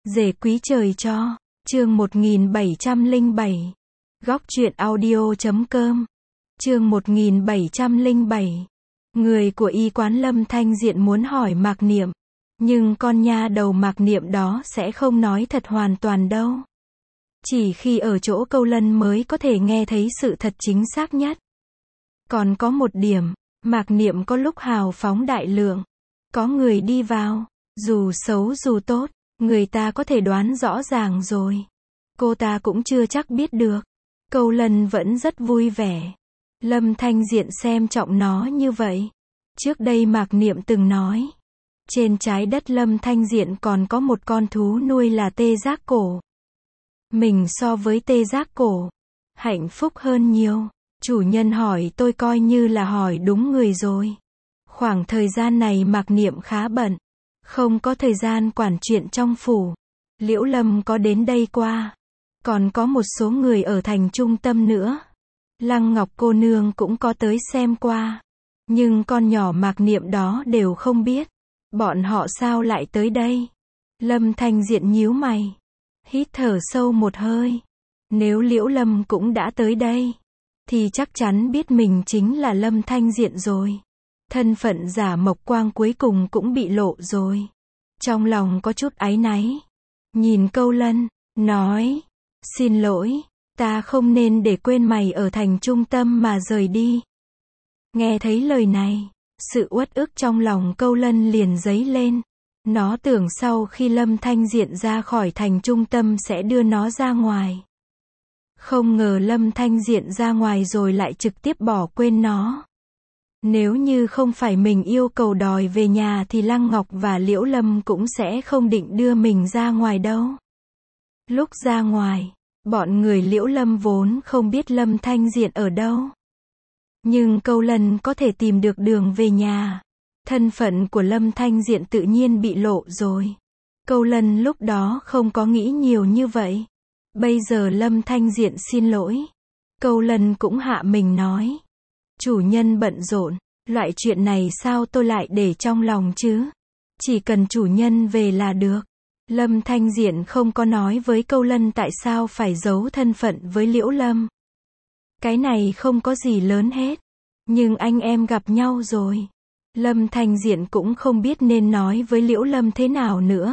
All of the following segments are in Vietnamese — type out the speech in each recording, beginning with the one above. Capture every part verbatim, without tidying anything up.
Rể quý trời cho, chương một nghìn bảy trăm lẻ bảy. Góc truyện audio chấm com. Chương một nghìn bảy trăm lẻ bảy. Người của y quán Lâm Thanh Diện muốn hỏi Mạc Niệm, nhưng con nha đầu Mạc Niệm đó sẽ không nói thật hoàn toàn đâu. Chỉ khi ở chỗ Câu Lân mới có thể nghe thấy sự thật chính xác nhất. Còn có một điểm, Mạc Niệm có lúc hào phóng đại lượng. Có người đi vào, dù xấu dù tốt, người ta có thể đoán rõ ràng rồi. Cô ta cũng chưa chắc biết được. Câu Lân vẫn rất vui vẻ. Lâm Thanh Diện xem trọng nó như vậy. Trước đây Mạc Niệm từng nói, trên trái đất Lâm Thanh Diện còn có một con thú nuôi là tê giác cổ. Mình so với tê giác cổ, hạnh phúc hơn nhiều. Chủ nhân hỏi tôi coi như là hỏi đúng người rồi. Khoảng thời gian này Mạc Niệm khá bận, không có thời gian quản chuyện trong phủ. Liễu Lâm có đến đây qua. Còn có một số người ở thành trung tâm nữa. Lăng Ngọc cô nương cũng có tới xem qua. Nhưng con nhỏ Mạc Niệm đó đều không biết. Bọn họ sao lại tới đây? Lâm Thanh Diện nhíu mày. Hít thở sâu một hơi. Nếu Liễu Lâm cũng đã tới đây, thì chắc chắn biết mình chính là Lâm Thanh Diện rồi. Thân phận giả Mộc Quang cuối cùng cũng bị lộ rồi. Trong lòng có chút áy náy. Nhìn Câu Lân, nói, xin lỗi, ta không nên để quên mày ở thành trung tâm mà rời đi. Nghe thấy lời này, sự uất ức trong lòng Câu Lân liền dấy lên. Nó tưởng sau khi Lâm Thanh Diện ra khỏi thành trung tâm sẽ đưa nó ra ngoài. Không ngờ Lâm Thanh Diện ra ngoài rồi lại trực tiếp bỏ quên nó. Nếu như không phải mình yêu cầu đòi về nhà thì Lăng Ngọc và Liễu Lâm cũng sẽ không định đưa mình ra ngoài đâu. Lúc ra ngoài, bọn người Liễu Lâm vốn không biết Lâm Thanh Diện ở đâu. Nhưng Câu Lân có thể tìm được đường về nhà. Thân phận của Lâm Thanh Diện tự nhiên bị lộ rồi. Câu Lân lúc đó không có nghĩ nhiều như vậy. Bây giờ Lâm Thanh Diện xin lỗi. Câu Lân cũng hạ mình nói. Chủ nhân bận rộn, loại chuyện này sao tôi lại để trong lòng chứ? Chỉ cần chủ nhân về là được. Lâm Thanh Diện không có nói với Câu Lân tại sao phải giấu thân phận với Liễu Lâm. Cái này không có gì lớn hết. Nhưng anh em gặp nhau rồi. Lâm Thanh Diện cũng không biết nên nói với Liễu Lâm thế nào nữa.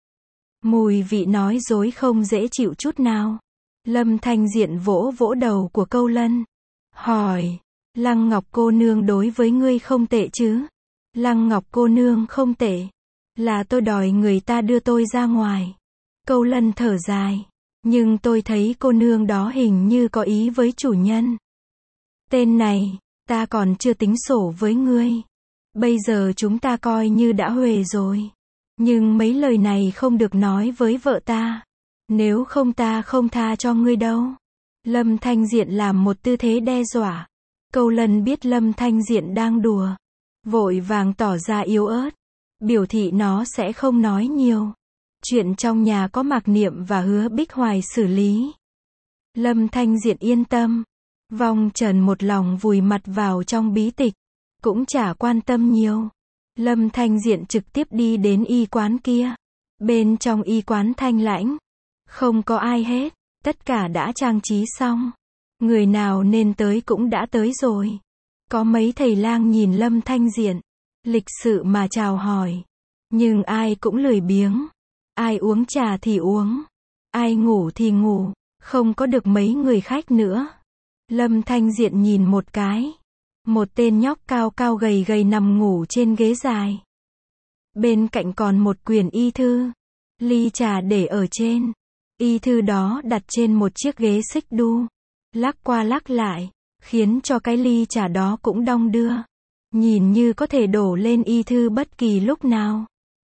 Mùi vị nói dối không dễ chịu chút nào. Lâm Thanh Diện vỗ vỗ đầu của Câu Lân. Hỏi, Lăng Ngọc cô nương đối với ngươi không tệ chứ? Lăng Ngọc cô nương không tệ. Là tôi đòi người ta đưa tôi ra ngoài. Câu Lân thở dài. Nhưng tôi thấy cô nương đó hình như có ý với chủ nhân. Tên này, ta còn chưa tính sổ với ngươi. Bây giờ chúng ta coi như đã huề rồi. Nhưng mấy lời này không được nói với vợ ta. Nếu không ta không tha cho ngươi đâu. Lâm Thanh Diện làm một tư thế đe dọa. Câu Lân biết Lâm Thanh Diện đang đùa. Vội vàng tỏ ra yếu ớt. Biểu thị nó sẽ không nói nhiều. Chuyện trong nhà có Mạc Niệm và Hứa Bích Hoài xử lý. Lâm Thanh Diện yên tâm. Vong Trần một lòng vùi mặt vào trong bí tịch. Cũng chả quan tâm nhiều. Lâm Thanh Diện trực tiếp đi đến y quán kia. Bên trong y quán thanh lãnh. Không có ai hết. Tất cả đã trang trí xong. Người nào nên tới cũng đã tới rồi. Có mấy thầy lang nhìn Lâm Thanh Diện. Lịch sự mà chào hỏi. Nhưng ai cũng lười biếng. Ai uống trà thì uống. Ai ngủ thì ngủ. Không có được mấy người khách nữa. Lâm Thanh Diện nhìn một cái. Một tên nhóc cao cao gầy gầy nằm ngủ trên ghế dài. Bên cạnh còn một quyển y thư. Ly trà để ở trên. Y thư đó đặt trên một chiếc ghế xích đu. Lắc qua lắc lại. Khiến cho cái ly trà đó cũng đong đưa. Nhìn như có thể đổ lên y thư bất kỳ lúc nào.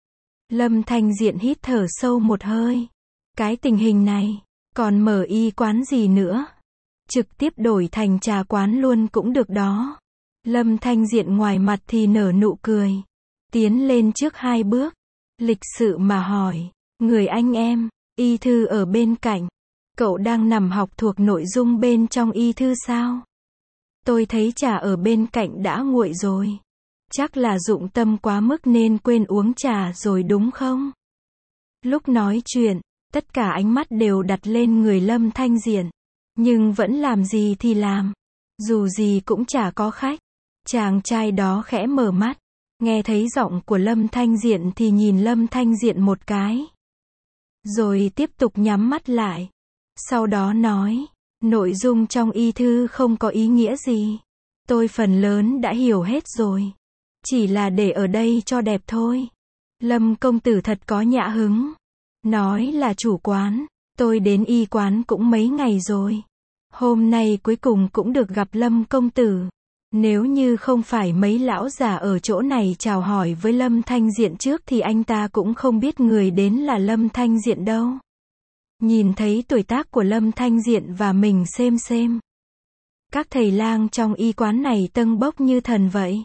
Lâm Thanh Diện hít thở sâu một hơi. Cái tình hình này, còn mở y quán gì nữa? Trực tiếp đổi thành trà quán luôn cũng được đó. Lâm Thanh Diện ngoài mặt thì nở nụ cười. Tiến lên trước hai bước. Lịch sự mà hỏi. Người anh em, y thư ở bên cạnh. Cậu đang nằm học thuộc nội dung bên trong y thư sao? Tôi thấy trà ở bên cạnh đã nguội rồi. Chắc là dụng tâm quá mức nên quên uống trà rồi đúng không? Lúc nói chuyện, tất cả ánh mắt đều đặt lên người Lâm Thanh Diện. Nhưng vẫn làm gì thì làm. Dù gì cũng chả có khách. Chàng trai đó khẽ mở mắt. Nghe thấy giọng của Lâm Thanh Diện thì nhìn Lâm Thanh Diện một cái. Rồi tiếp tục nhắm mắt lại. Sau đó nói, nội dung trong y thư không có ý nghĩa gì. Tôi phần lớn đã hiểu hết rồi. Chỉ là để ở đây cho đẹp thôi. Lâm công tử thật có nhã hứng. Nói là chủ quán, tôi đến y quán cũng mấy ngày rồi. Hôm nay cuối cùng cũng được gặp Lâm công tử. Nếu như không phải mấy lão già ở chỗ này chào hỏi với Lâm Thanh Diện trước thì anh ta cũng không biết người đến là Lâm Thanh Diện đâu. Nhìn thấy tuổi tác của Lâm Thanh Diện và mình xem xem. Các thầy lang trong y quán này tâng bốc như thần vậy.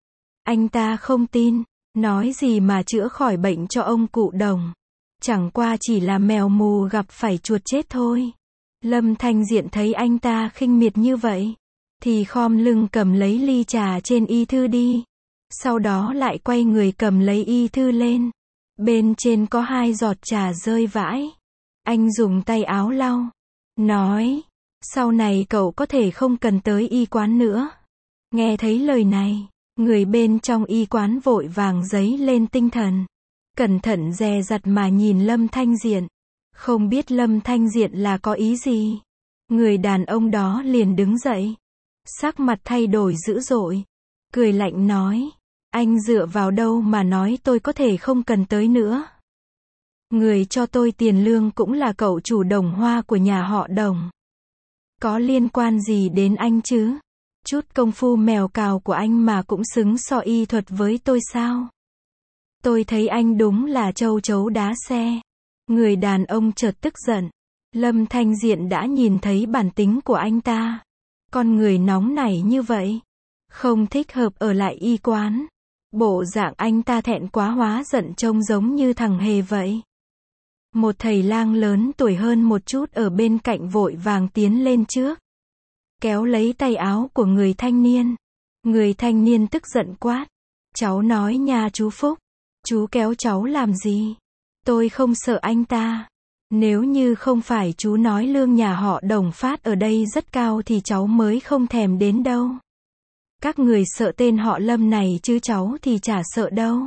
Anh ta không tin, nói gì mà chữa khỏi bệnh cho ông cụ Đồng. Chẳng qua chỉ là mèo mù gặp phải chuột chết thôi. Lâm Thanh Diện thấy anh ta khinh miệt như vậy, thì khom lưng cầm lấy ly trà trên y thư đi. Sau đó lại quay người cầm lấy y thư lên. Bên trên có hai giọt trà rơi vãi. Anh dùng tay áo lau. Nói, sau này cậu có thể không cần tới y quán nữa. Nghe thấy lời này, người bên trong y quán vội vàng giấy lên tinh thần. Cẩn thận dè dặt mà nhìn Lâm Thanh Diện. Không biết Lâm Thanh Diện là có ý gì. Người đàn ông đó liền đứng dậy. Sắc mặt thay đổi dữ dội. Cười lạnh nói. Anh dựa vào đâu mà nói tôi có thể không cần tới nữa. Người cho tôi tiền lương cũng là cậu chủ Đồng Hoa của nhà họ Đồng. Có liên quan gì đến anh chứ? Chút công phu mèo cào của anh mà cũng xứng so y thuật với tôi sao? Tôi thấy anh đúng là châu chấu đá xe. Người đàn ông chợt tức giận. Lâm Thanh Diện đã nhìn thấy bản tính của anh ta. Con người nóng nảy như vậy. Không thích hợp ở lại y quán. Bộ dạng anh ta thẹn quá hóa giận trông giống như thằng hề vậy. Một thầy lang lớn tuổi hơn một chút ở bên cạnh vội vàng tiến lên trước. Kéo lấy tay áo của người thanh niên. Người thanh niên tức giận quát. Cháu nói nha chú Phúc. Chú kéo cháu làm gì? Tôi không sợ anh ta. Nếu như không phải chú nói lương nhà họ Đồng phát ở đây rất cao thì cháu mới không thèm đến đâu. Các người sợ tên họ Lâm này chứ cháu thì chả sợ đâu.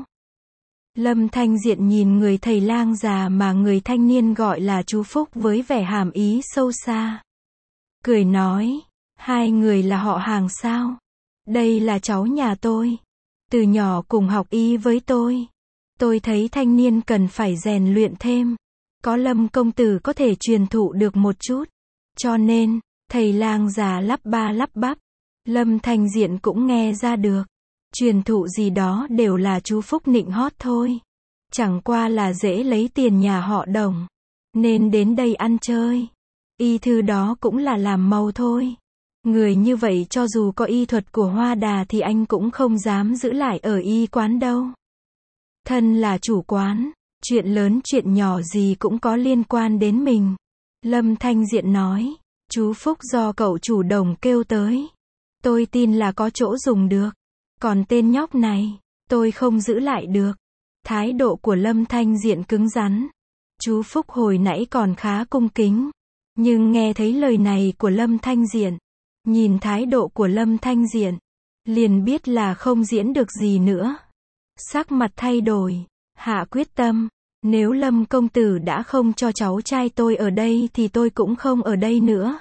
Lâm Thanh Diện nhìn người thầy lang già mà người thanh niên gọi là chú Phúc với vẻ hàm ý sâu xa. Cười nói, hai người là họ hàng sao? Đây là cháu nhà tôi. Từ nhỏ cùng học y với tôi. Tôi thấy thanh niên cần phải rèn luyện thêm. Có Lâm công tử có thể truyền thụ được một chút. Cho nên, thầy lang già lắp ba lắp bắp. Lâm Thanh Diện cũng nghe ra được. Truyền thụ gì đó đều là chú Phúc nịnh hót thôi. Chẳng qua là dễ lấy tiền nhà họ Đồng. Nên đến đây ăn chơi. Y thư đó cũng là làm màu thôi. Người như vậy cho dù có y thuật của Hoa Đà thì anh cũng không dám giữ lại ở y quán đâu. Thân là chủ quán, chuyện lớn chuyện nhỏ gì cũng có liên quan đến mình. Lâm Thanh Diện nói, chú Phúc do cậu chủ Đồng kêu tới. Tôi tin là có chỗ dùng được. Còn tên nhóc này, tôi không giữ lại được. Thái độ của Lâm Thanh Diện cứng rắn. Chú Phúc hồi nãy còn khá cung kính. Nhưng nghe thấy lời này của Lâm Thanh Diện, nhìn thái độ của Lâm Thanh Diện, liền biết là không diễn được gì nữa. Sắc mặt thay đổi, hạ quyết tâm, nếu Lâm công tử đã không cho cháu trai tôi ở đây thì tôi cũng không ở đây nữa.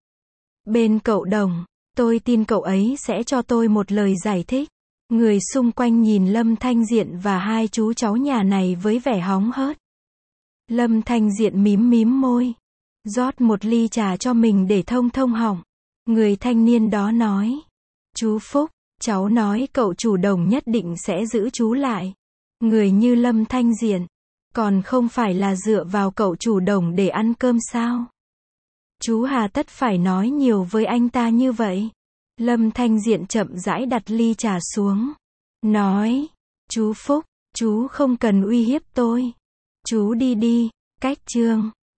Bên cậu Đồng, tôi tin cậu ấy sẽ cho tôi một lời giải thích. Người xung quanh nhìn Lâm Thanh Diện và hai chú cháu nhà này với vẻ hóng hớt. Lâm Thanh Diện mím mím môi, rót một ly trà cho mình để thông thông họng. Người thanh niên đó nói, chú Phúc, cháu nói cậu chủ Đồng nhất định sẽ giữ chú lại. Người như Lâm Thanh Diện, còn không phải là dựa vào cậu chủ Đồng để ăn cơm sao? Chú hà tất phải nói nhiều với anh ta như vậy. Lâm Thanh Diện chậm rãi đặt ly trà xuống. Nói, chú Phúc, chú không cần uy hiếp tôi. Chú đi đi, cách chương.